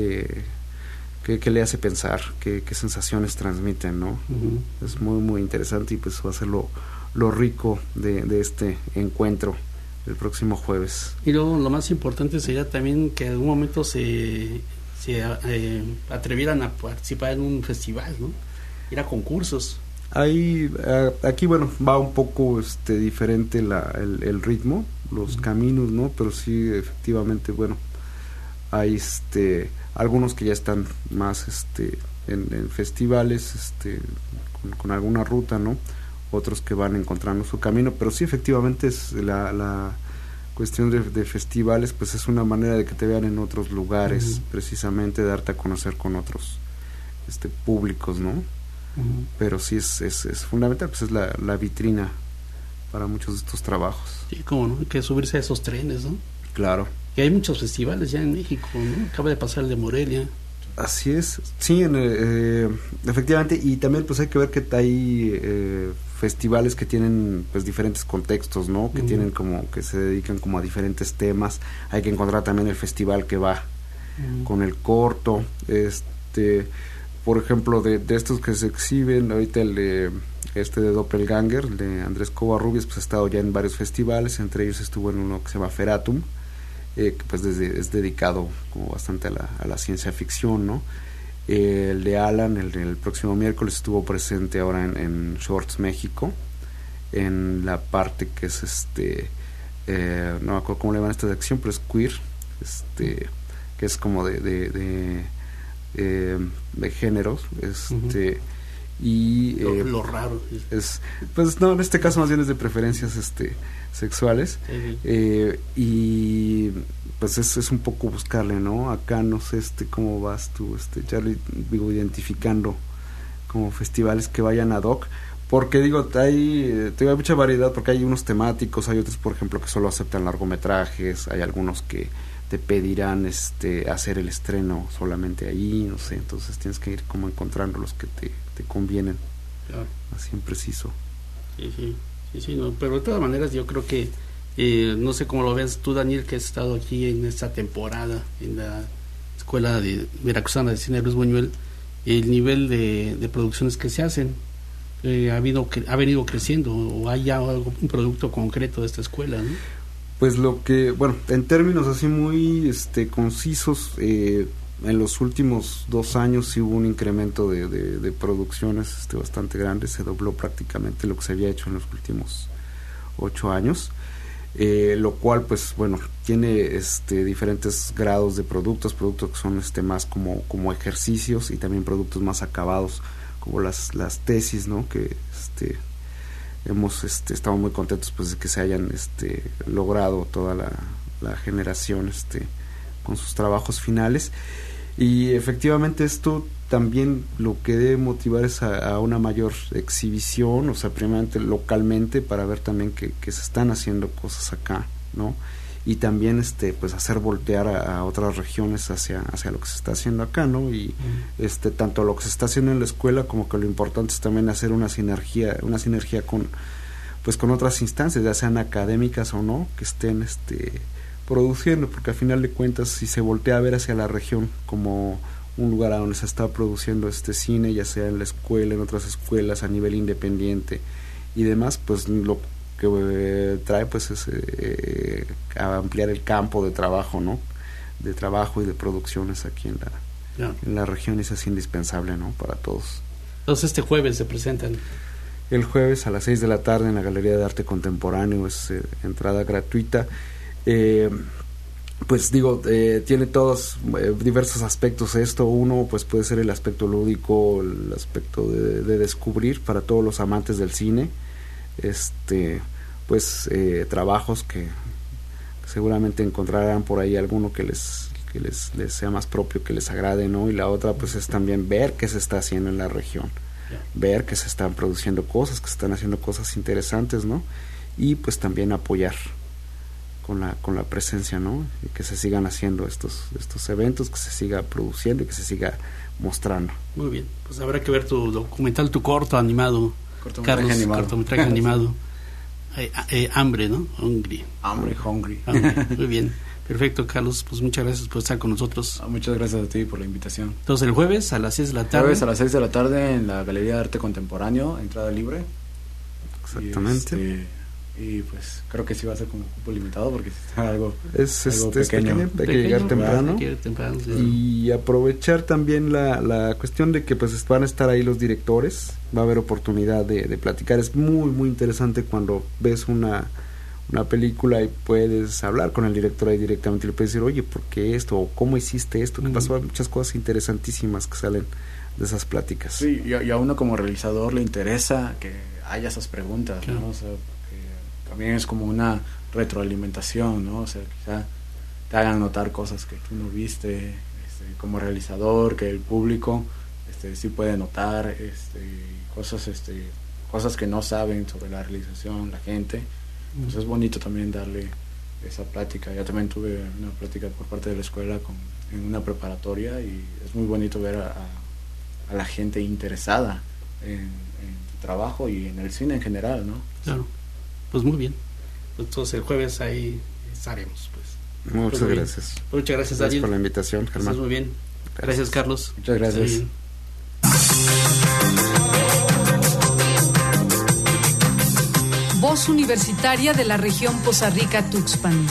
le hace pensar, qué sensaciones transmiten, ¿no? Uh-huh. Es muy muy interesante, y pues va a ser lo rico de este encuentro el próximo jueves. Y luego lo más importante sería también que en algún momento se atrevieran a participar en un festival, ¿no? Ir a concursos. Aquí, bueno, va un poco diferente el ritmo, los caminos, ¿no? Pero sí, efectivamente, bueno, hay algunos que ya están más en festivales, con alguna ruta, ¿no? Otros que van encontrando su camino, pero sí, efectivamente, es la cuestión de festivales, pues es una manera de que te vean en otros lugares, precisamente, darte a conocer con otros públicos, ¿no? Pero sí es fundamental, pues es la vitrina para muchos de estos trabajos. Sí, como no, hay que subirse a esos trenes, ¿no? Claro. Y hay muchos festivales ya en México, ¿no? Acaba de pasar el de Morelia. Así es, sí, efectivamente, y también pues hay que ver que hay festivales que tienen pues diferentes contextos, ¿no? Que tienen como, que se dedican como a diferentes temas. Hay que encontrar también el festival que va con el corto, por ejemplo, de estos que se exhiben, ahorita el de Doppelganger, el de Andrés Covarrubias, pues ha estado ya en varios festivales, entre ellos estuvo en uno que se llama Feratum, que pues es dedicado como bastante a la ciencia ficción, ¿no? El de Alan, el próximo miércoles, estuvo presente ahora en Shorts México, en la parte que es no me acuerdo cómo le llaman a esta sección, pero es queer, que es como de géneros, y lo raro es, pues no, en este caso más bien es de preferencias sexuales, y pues es un poco buscarle, ¿no? Acá no sé cómo vas tú, Charlie, digo, identificando como festivales que vayan ad hoc, porque digo, hay mucha variedad, porque hay unos temáticos, hay otros, por ejemplo, que solo aceptan largometrajes, hay algunos que te pedirán hacer el estreno solamente ahí, no sé, entonces tienes que ir como encontrando los que te convienen, claro, así en preciso. Sí, no, pero de todas maneras yo creo que no sé cómo lo ves tú, Daniel, que has estado aquí en esta temporada en la Escuela de Veracruzana de Cine Luis Buñuel, el nivel de producciones que se hacen ha venido creciendo, o hay ya un producto concreto de esta escuela, ¿no? Pues lo que, bueno, en términos así muy concisos, en los últimos 2 años sí hubo un incremento de producciones bastante grande, se dobló prácticamente lo que se había hecho en los últimos 8 años, lo cual pues bueno, tiene diferentes grados de productos que son más como ejercicios, y también productos más acabados como las tesis, ¿no? Que hemos estado muy contentos pues de que se hayan logrado toda la generación con sus trabajos finales, y efectivamente esto también lo que debe motivar es a una mayor exhibición, o sea, primeramente localmente, para ver también que se están haciendo cosas acá, ¿no? Y también pues hacer voltear a otras regiones hacia lo que se está haciendo acá, ¿no? Y tanto lo que se está haciendo en la escuela, como que lo importante es también hacer una sinergia con otras instancias, ya sean académicas o no, que estén produciendo, porque al final de cuentas, si se voltea a ver hacia la región como un lugar a donde se está produciendo este cine, ya sea en la escuela, en otras escuelas, a nivel independiente y demás, pues lo que trae pues es a ampliar el campo de trabajo, ¿no? De trabajo y de producciones aquí en la región, es así indispensable, ¿no? Para todos. Entonces este jueves se presentan. El jueves a las 6 de la tarde en la Galería de Arte Contemporáneo, es entrada gratuita. Pues digo, tiene todos diversos aspectos esto. Uno pues puede ser el aspecto lúdico, el aspecto de descubrir para todos los amantes del cine, pues trabajos que seguramente encontrarán por ahí alguno que les sea más propio, que les agrade, ¿no? Y la otra pues es también ver qué se está haciendo en la región, ver que se están produciendo cosas, que se están haciendo cosas interesantes, ¿no? Y pues también apoyar con la presencia, ¿no? Y que se sigan haciendo estos eventos, que se siga produciendo y que se siga mostrando. Muy bien, pues habrá que ver tu documental, tu corto animado, cortometraje Carlos, animado. Cortometraje animado. Hambre, ¿no? Hungry. Hungry. Muy bien, perfecto, Carlos, pues muchas gracias por estar con nosotros. Muchas gracias a ti por la invitación. Entonces el jueves a las 6 de la tarde. Jueves a las 6 de la tarde en la Galería de Arte Contemporáneo, entrada libre. Exactamente. Y pues creo que sí va a ser como cupo limitado porque está algo pequeño, hay que llegar temprano, sí. Y aprovechar también la cuestión de que pues van a estar ahí los directores, va a haber oportunidad de platicar. Es muy muy interesante cuando ves una película y puedes hablar con el director ahí directamente y le puedes decir, oye, ¿por qué esto? O ¿cómo hiciste esto? ¿Qué pasó? Hay muchas cosas interesantísimas que salen de esas pláticas. Sí, y a uno como realizador le interesa que haya esas preguntas, claro, ¿no? O sea, también es como una retroalimentación, ¿no? O sea, quizá te hagan notar cosas que tú no viste, como realizador, que el público sí puede notar, cosas que no saben sobre la realización, la gente. Entonces es bonito también darle esa plática. Ya también tuve una plática por parte de la escuela en una preparatoria y es muy bonito ver a la gente interesada en tu trabajo y en el cine en general, ¿no? Claro. Pues muy bien. Entonces el jueves ahí estaremos. Pues. Muchas gracias. Muchas gracias, Daniel. Por la invitación, Germán. Estás muy bien. Gracias, Carlos. Muchas gracias. Voz Universitaria de la región Poza Rica-Tuxpan.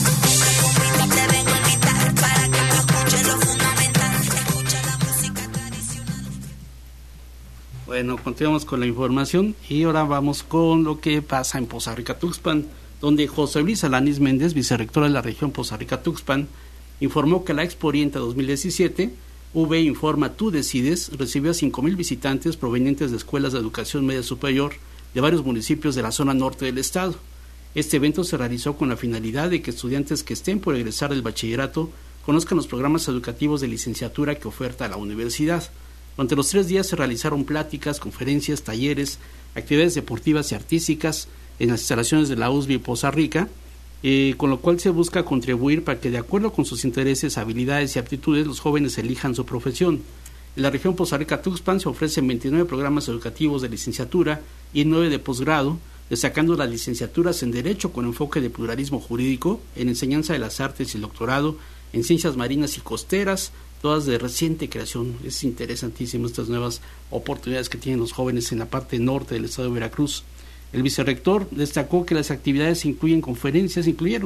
Bueno, continuamos con la información y ahora vamos con lo que pasa en Poza Rica-Tuxpan, donde José Luis Alanis Méndez, vicerrector de la región Poza Rica-Tuxpan, informó que la Expo Orienta 2017, V Informa Tú Decides, recibió a 5,000 visitantes provenientes de escuelas de educación media superior de varios municipios de la zona norte del estado. Este evento se realizó con la finalidad de que estudiantes que estén por egresar del bachillerato conozcan los programas educativos de licenciatura que oferta la universidad. Durante los 3 días se realizaron pláticas, conferencias, talleres, actividades deportivas y artísticas en las instalaciones de la USB Poza Rica, con lo cual se busca contribuir para que, de acuerdo con sus intereses, habilidades y aptitudes, los jóvenes elijan su profesión. En la región Poza Rica-Tuxpan se ofrecen 29 programas educativos de licenciatura y 9 de posgrado, destacando las licenciaturas en Derecho con enfoque de pluralismo jurídico, en Enseñanza de las Artes y el doctorado, en Ciencias Marinas y Costeras, todas de reciente creación. Es interesantísimo estas nuevas oportunidades que tienen los jóvenes en la parte norte del estado de Veracruz. El vicerrector destacó que las actividades incluyeron conferencias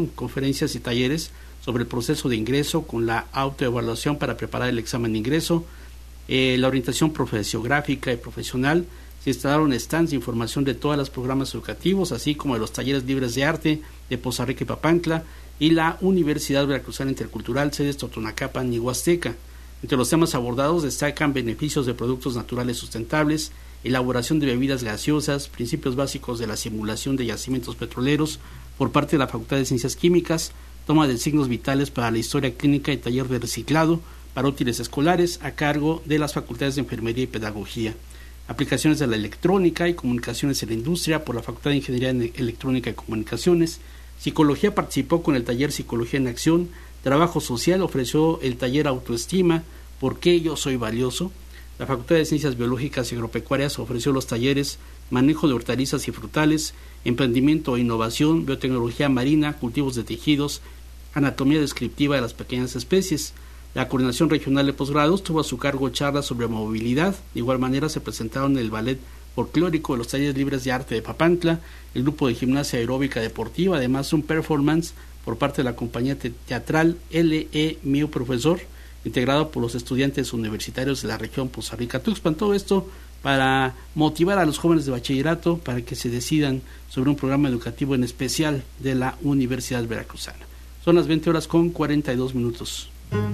y talleres sobre el proceso de ingreso con la autoevaluación para preparar el examen de ingreso, la orientación profesiográfica y profesional. Se instalaron stands de información de todos los programas educativos, así como de los talleres libres de arte de Poza Rica y Papantla, y la Universidad Veracruzana Intercultural, sedes Totonacapan y Huasteca. Entre los temas abordados destacan beneficios de productos naturales sustentables, elaboración de bebidas gaseosas, principios básicos de la simulación de yacimientos petroleros por parte de la Facultad de Ciencias Químicas, toma de signos vitales para la historia clínica y taller de reciclado para útiles escolares a cargo de las Facultades de Enfermería y Pedagogía, aplicaciones de la electrónica y comunicaciones en la industria por la Facultad de Ingeniería Electrónica y Comunicaciones. Psicología participó con el taller Psicología en Acción. Trabajo Social ofreció el taller Autoestima, ¿por qué yo soy valioso? La Facultad de Ciencias Biológicas y Agropecuarias ofreció los talleres Manejo de hortalizas y frutales, Emprendimiento e Innovación, Biotecnología Marina, Cultivos de Tejidos, anatomía descriptiva de las pequeñas especies. La Coordinación Regional de Posgrados tuvo a su cargo charlas sobre movilidad. De igual manera se presentaron el ballet folclórico de los talleres libres de arte de Papantla, el grupo de gimnasia aeróbica deportiva, además un performance por parte de la compañía teatral L.E. Mío Profesor, integrado por los estudiantes universitarios de la región Poza Rica-Tuxpan. Todo esto para motivar a los jóvenes de bachillerato para que se decidan sobre un programa educativo en especial de la Universidad Veracruzana. Son las 20:42.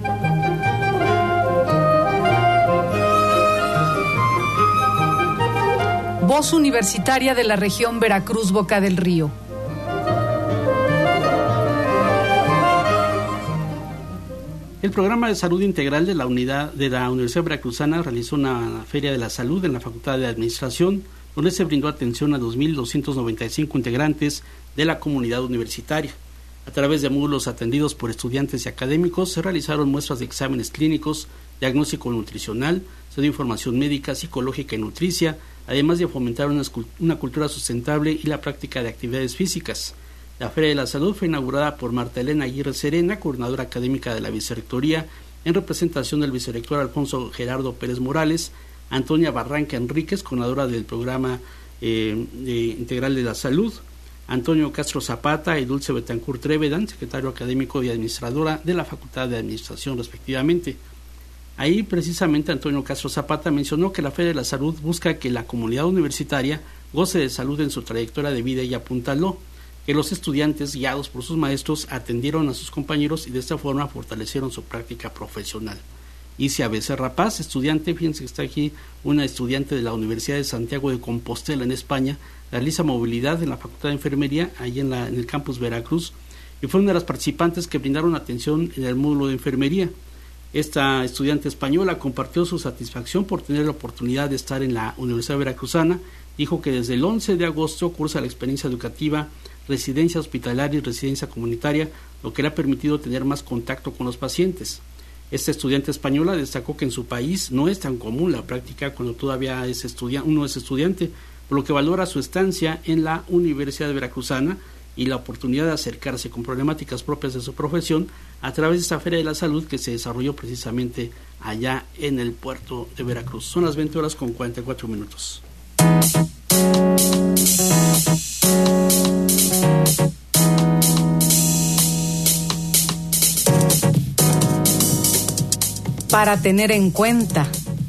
Voz Universitaria de la región Veracruz-Boca del Río. El programa de salud integral de la unidad de la Universidad Veracruzana realizó una feria de la salud en la Facultad de Administración, donde se brindó atención a 2.295 integrantes de la comunidad universitaria. A través de módulos atendidos por estudiantes y académicos, se realizaron muestras de exámenes clínicos, diagnóstico nutricional, se dio información médica, psicológica y nutricia, además de fomentar una cultura sustentable y la práctica de actividades físicas. La Feria de la Salud fue inaugurada por Marta Elena Aguirre Serena, coordinadora académica de la Vicerrectoría, en representación del vicerrector Alfonso Gerardo Pérez Morales, Antonia Barranca Enríquez, coordinadora del programa integral de la salud, Antonio Castro Zapata y Dulce Betancourt Trevedan, secretario académico y administradora de la Facultad de Administración, respectivamente. Ahí precisamente Antonio Castro Zapata mencionó que la Feria de la Salud busca que la comunidad universitaria goce de salud en su trayectoria de vida y apuntaló que los estudiantes, guiados por sus maestros, atendieron a sus compañeros y de esta forma fortalecieron su práctica profesional. Icia Becerra Paz, estudiante, fíjense que está aquí una estudiante de la Universidad de Santiago de Compostela en España, realiza movilidad en la Facultad de Enfermería, ahí en el campus Veracruz, y fue una de las participantes que brindaron atención en el módulo de enfermería. Esta estudiante española compartió su satisfacción por tener la oportunidad de estar en la Universidad Veracruzana. Dijo que desde el 11 de agosto cursa la experiencia educativa, residencia hospitalaria y residencia comunitaria, lo que le ha permitido tener más contacto con los pacientes. Esta estudiante española destacó que en su país no es tan común la práctica cuando todavía uno es estudiante, por lo que valora su estancia en la Universidad Veracruzana y la oportunidad de acercarse con problemáticas propias de su profesión a través de esta Feria de la Salud que se desarrolló precisamente allá en el puerto de Veracruz. Son las 20:44. Para tener en cuenta.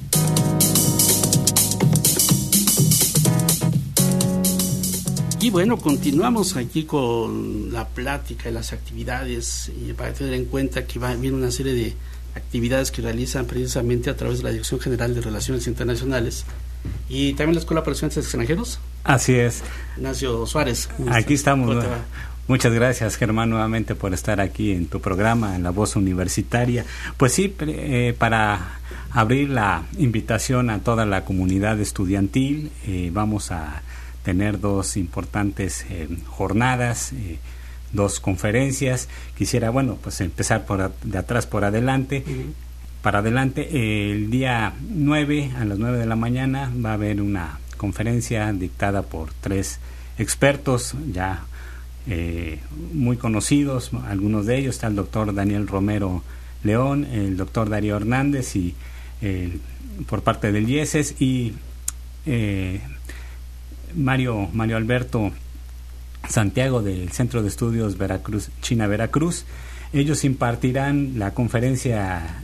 Y bueno, continuamos aquí con la plática y las actividades, y para tener en cuenta que viene una serie de actividades que realizan precisamente a través de la Dirección General de Relaciones Internacionales y también la Escuela para Estudiantes Extranjeros. Así es. Ignacio Suárez. Aquí estamos. Muchas gracias, Germán, nuevamente por estar aquí en tu programa, en La Voz Universitaria. Pues sí, para abrir la invitación a toda la comunidad estudiantil, vamos a tener dos importantes jornadas, dos conferencias. Quisiera, pues empezar de atrás por adelante. Para adelante, el día 9, a las 9 de la mañana, va a haber una conferencia dictada por 3 expertos ya muy conocidos, algunos de ellos. Está el doctor Daniel Romero León, el doctor Darío Hernández y por parte del IESES y Mario Alberto Santiago del Centro de Estudios Veracruz, China Veracruz. Ellos impartirán la conferencia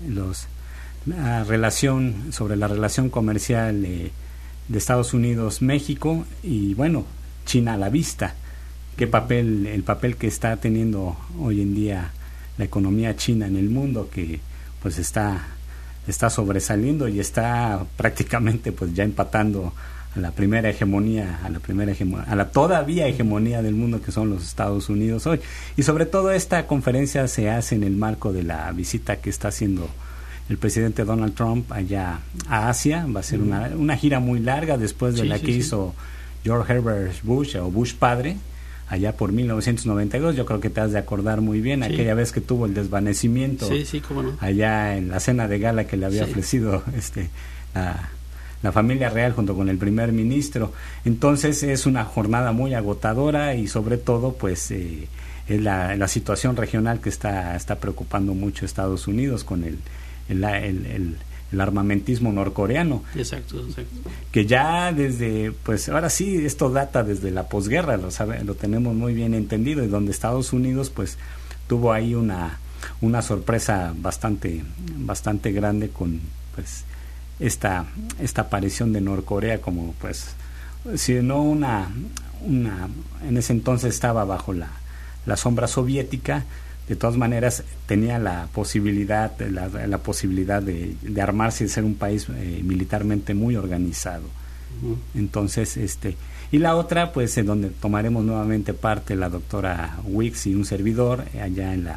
sobre la relación comercial de Estados Unidos-México y China a la vista. El papel que está teniendo hoy en día la economía china en el mundo, que pues está sobresaliendo y está prácticamente ya empatando a la primera hegemonía, a la todavía hegemonía del mundo que son los Estados Unidos hoy. Y sobre todo esta conferencia se hace en el marco de la visita que está haciendo el presidente Donald Trump allá a Asia. Va a ser una gira muy larga después de la que hizo George Herbert Bush o Bush padre allá por 1992. Yo creo que te has de acordar muy bien aquella vez que tuvo el desvanecimiento cómo no, allá en la cena de gala que le había ofrecido la familia real junto con el primer ministro. Entonces es una jornada muy agotadora y sobre todo pues es la situación regional que está preocupando mucho a Estados Unidos con el armamentismo norcoreano. Exacto. Que ya desde, pues ahora sí, esto data desde la posguerra, lo tenemos muy bien entendido, y donde Estados Unidos pues tuvo ahí una sorpresa bastante grande con pues esta aparición de Norcorea como pues si no en ese entonces estaba bajo la sombra soviética. De todas maneras tenía la posibilidad de armarse y de ser un país militarmente muy organizado. Entonces y la otra pues en donde tomaremos nuevamente parte la doctora Wicks y un servidor allá en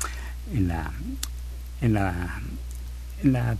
la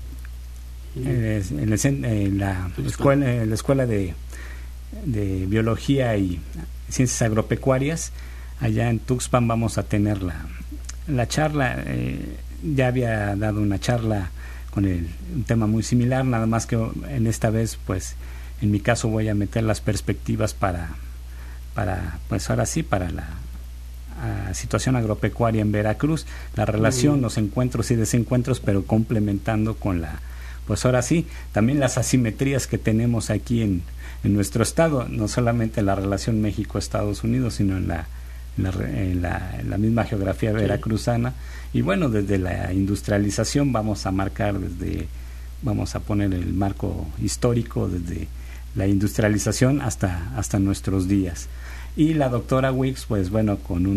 escuela de biología y ciencias agropecuarias allá en Tuxpan. Vamos a tener la charla. Ya había dado una charla con un tema muy similar, nada más que en esta vez pues en mi caso voy a meter las perspectivas para pues ahora sí para la situación agropecuaria en Veracruz, la relación, los encuentros y desencuentros, pero complementando con pues ahora sí también las asimetrías que tenemos aquí en nuestro estado, no solamente la relación México-Estados Unidos, sino en la misma geografía veracruzana. Y bueno, desde la industrialización vamos a poner el marco histórico desde la industrialización hasta nuestros días. Y la doctora Wicks, pues bueno, con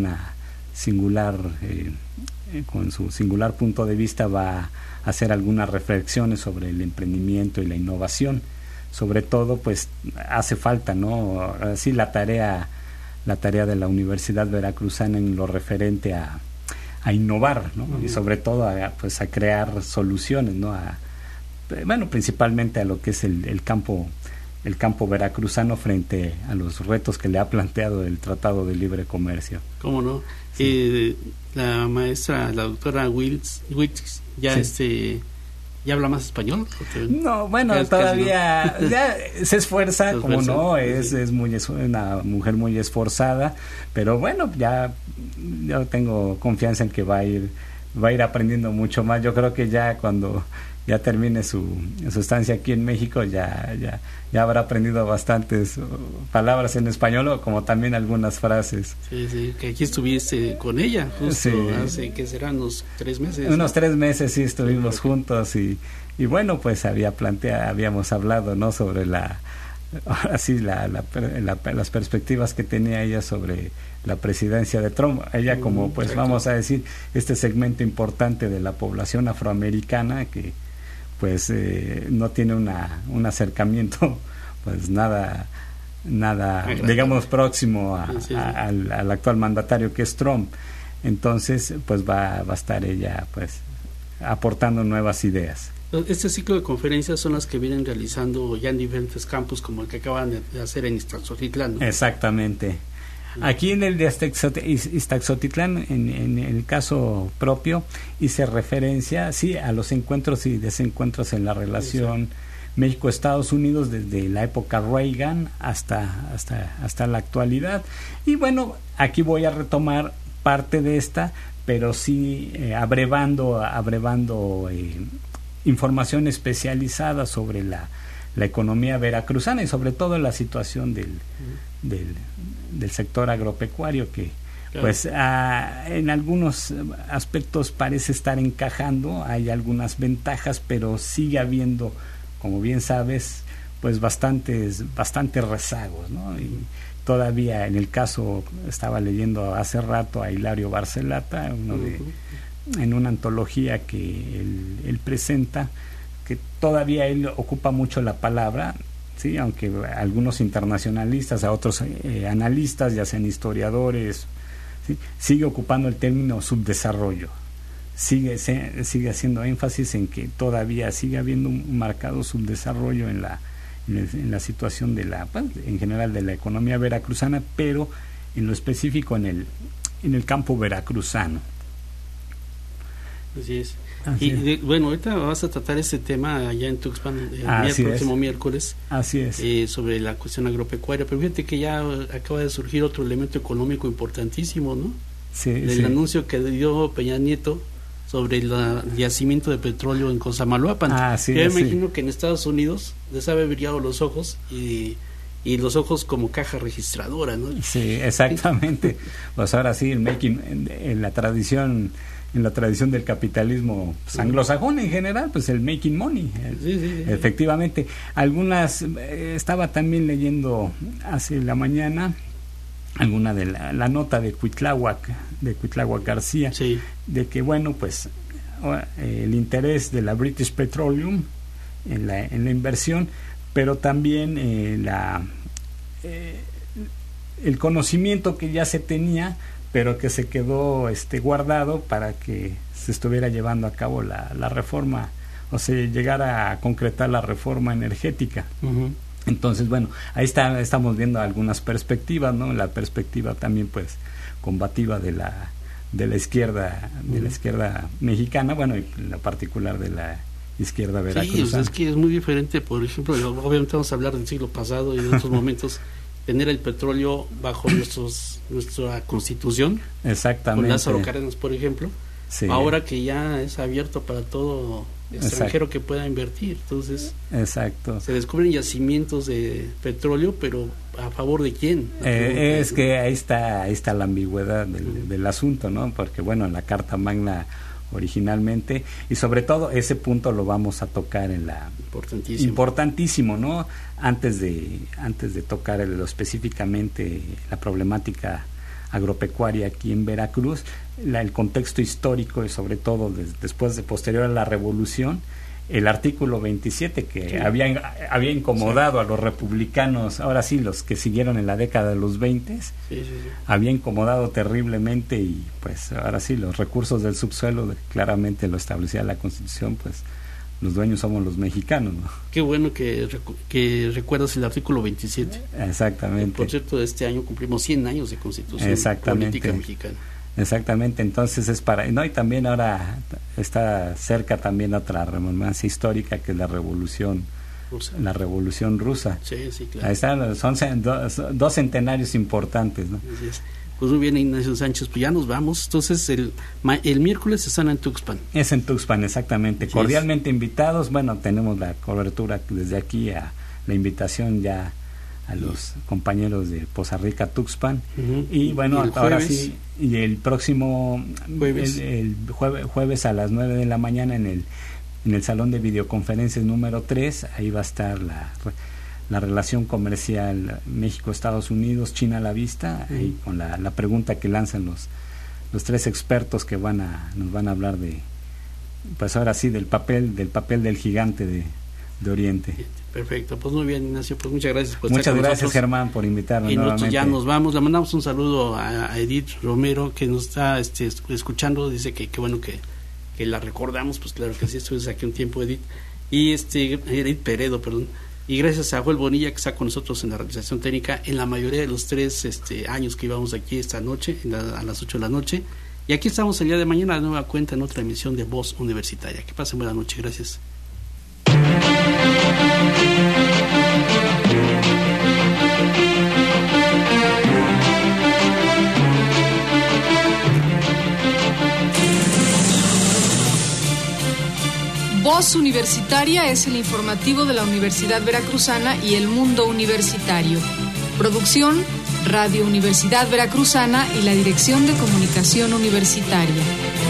su singular punto de vista va a hacer algunas reflexiones sobre el emprendimiento y la innovación. Sobre todo, pues hace falta, ¿no? Así la tarea de la Universidad Veracruzana en lo referente a innovar, ¿no? Y sobre todo a crear soluciones, ¿no? Principalmente a lo que es el campo veracruzano frente a los retos que le ha planteado el Tratado de Libre Comercio. ¿Cómo no? Sí. La maestra, la doctora Wicks, ya sí. ¿Ya habla más español? No, bueno, todavía no. Ya se esfuerza, como no, es una mujer muy esforzada, pero bueno, yo tengo confianza en que va a ir aprendiendo mucho más. Yo creo que ya cuando ya termine su estancia aquí en México ya habrá aprendido bastantes palabras en español, como también algunas frases. Sí, que aquí estuviste con ella justo hace que serán unos 3 meses. Unos 3 meses sí estuvimos juntos y bueno, pues habíamos hablado, ¿no? Sobre las perspectivas que tenía ella sobre la presidencia de Trump. Ella como pues exacto. Vamos a decir, este segmento importante de la población afroamericana que pues no tiene un acercamiento pues nada digamos próximo al actual mandatario que es Trump. Entonces pues va a estar ella pues aportando nuevas ideas. Este ciclo de conferencias son las que vienen realizando ya en diferentes campus, como el que acaban de hacer en Iztaxotitlán, ¿no? Exactamente. Aquí en el de Iztaxotitlán, en el caso propio, hice referencia a los encuentros y desencuentros en la relación México-Estados Unidos desde la época Reagan hasta la actualidad. Y bueno, aquí voy a retomar parte de esta, pero sí abrevando información especializada sobre la economía veracruzana y sobre todo la situación del sector agropecuario que pues en algunos aspectos parece estar encajando, hay algunas ventajas, pero sigue habiendo, como bien sabes, pues bastantes rezagos, ¿no? Y todavía en el caso, estaba leyendo hace rato a Hilario Barcelata, en una antología que él presenta, que todavía él ocupa mucho la palabra, sí, aunque algunos internacionalistas, a otros analistas, ya sean historiadores, ¿sí? Sigue ocupando el término subdesarrollo, sigue haciendo énfasis en que todavía sigue habiendo un marcado subdesarrollo en la situación en general de la economía veracruzana, pero en lo específico en el campo veracruzano. Así es. Así es. Bueno, ahorita vas a tratar este tema allá en Tuxpan el próximo miércoles. Así es. Sobre la cuestión agropecuaria. Pero fíjate que ya acaba de surgir otro elemento económico importantísimo, ¿no? Sí, el anuncio que dio Peña Nieto sobre el yacimiento de petróleo en Cosamaloapan. Yo imagino que en Estados Unidos les ha brillado los ojos y los ojos como caja registradora, ¿no? Sí, exactamente. Pues ahora sí, el making, en la tradición del capitalismo anglosajón en general, pues el making money. Sí. Efectivamente. Algunas, estaba también leyendo hace la mañana alguna de la nota de Cuitláhuac García, sí, de que bueno, pues el interés de la British Petroleum en la inversión, pero también el conocimiento que ya se tenía, pero que se quedó guardado para que se estuviera llevando a cabo la reforma, o se llegara a concretar la reforma energética. Uh-huh. Entonces, bueno, ahí estamos viendo algunas perspectivas, ¿no? La perspectiva también, pues, combativa de la izquierda, de la izquierda mexicana, bueno, y en lo particular de la izquierda veracruzana. Sí, es que es muy diferente, por ejemplo, obviamente vamos a hablar del siglo pasado y de otros momentos, tener el petróleo bajo nuestra constitución. Exactamente. Con Lázaro Cárdenas, por ejemplo. Sí. Ahora que ya es abierto para todo extranjero que pueda invertir, entonces exacto, se descubren yacimientos de petróleo, pero ¿a favor de quién? Es que ahí está la ambigüedad del asunto, ¿no? Porque bueno, en la Carta Magna originalmente, y sobre todo ese punto lo vamos a tocar en la importantísimo, ¿no? Antes de tocar específicamente la problemática agropecuaria aquí en Veracruz, el contexto histórico y sobre todo posterior a la revolución, el artículo 27 que sí, había incomodado a los republicanos, ahora sí, los que siguieron en la década de los 20, había incomodado terriblemente, y pues ahora sí, los recursos del subsuelo, claramente lo establecía la Constitución, pues los dueños somos los mexicanos, ¿no? Qué bueno que recuerdas el artículo 27. Exactamente. Por cierto, este año cumplimos 100 años de Constitución política mexicana. Exactamente, entonces es no, y también ahora está cerca también otra rememorancia histórica, que es la Revolución Rusa. Sí, claro. Ahí están, son dos centenarios importantes, ¿no? Así es. Pues muy bien, Ignacio Sánchez, pues ya nos vamos. Entonces el miércoles están en Tuxpan. Es en Tuxpan, exactamente. Sí, cordialmente invitados. Bueno, tenemos la cobertura desde aquí, a la invitación ya a los compañeros de Poza Rica, Tuxpan. Uh-huh. Y bueno, ahora sí, y el próximo jueves a las 9 de la mañana en el Salón de Videoconferencias número 3, ahí va a estar la relación comercial México-Estados Unidos, China a la vista, ahí con la pregunta que lanzan los tres expertos que nos van a hablar de, pues ahora sí, del papel del gigante de Oriente. Perfecto, pues muy bien, Ignacio, pues muchas gracias por muchas estar con gracias nosotros. Germán, por invitarnos y nosotros nuevamente. Ya nos vamos, le mandamos un saludo a Edith Romero, que nos está escuchando, dice que bueno que la recordamos, pues claro que sí, estuvimos aquí un tiempo, Edith, y Edith Peredo, perdón. Y gracias a Joel Bonilla, que está con nosotros en la realización técnica en la mayoría de los 3 años que íbamos aquí esta noche, a las 8 de la noche. Y aquí estamos el día de mañana de nueva cuenta en otra emisión de Voz Universitaria. Que pasen buena noche. Gracias. Voz Universitaria es el informativo de la Universidad Veracruzana y el mundo universitario. Producción, Radio Universidad Veracruzana y la Dirección de Comunicación Universitaria.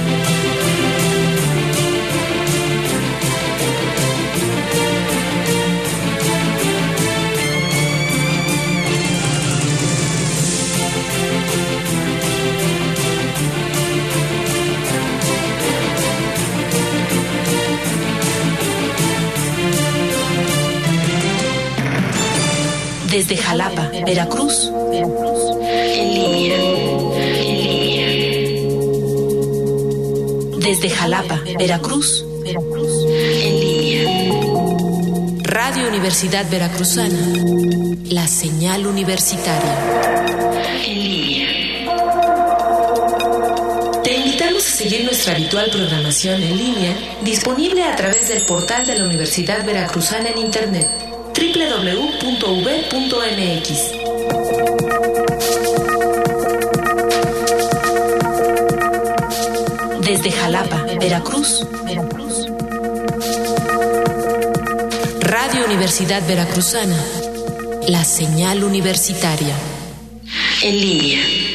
Desde Jalapa, Veracruz, en línea. Desde Jalapa, Veracruz, en línea. Radio Universidad Veracruzana, la señal universitaria. En línea. Te invitamos invitamos a seguir nuestra habitual programación en línea, disponible a través del portal de la Universidad Veracruzana en Internet, www.uv.mx. Desde Jalapa, Veracruz. Radio Universidad Veracruzana, la señal universitaria. En línea.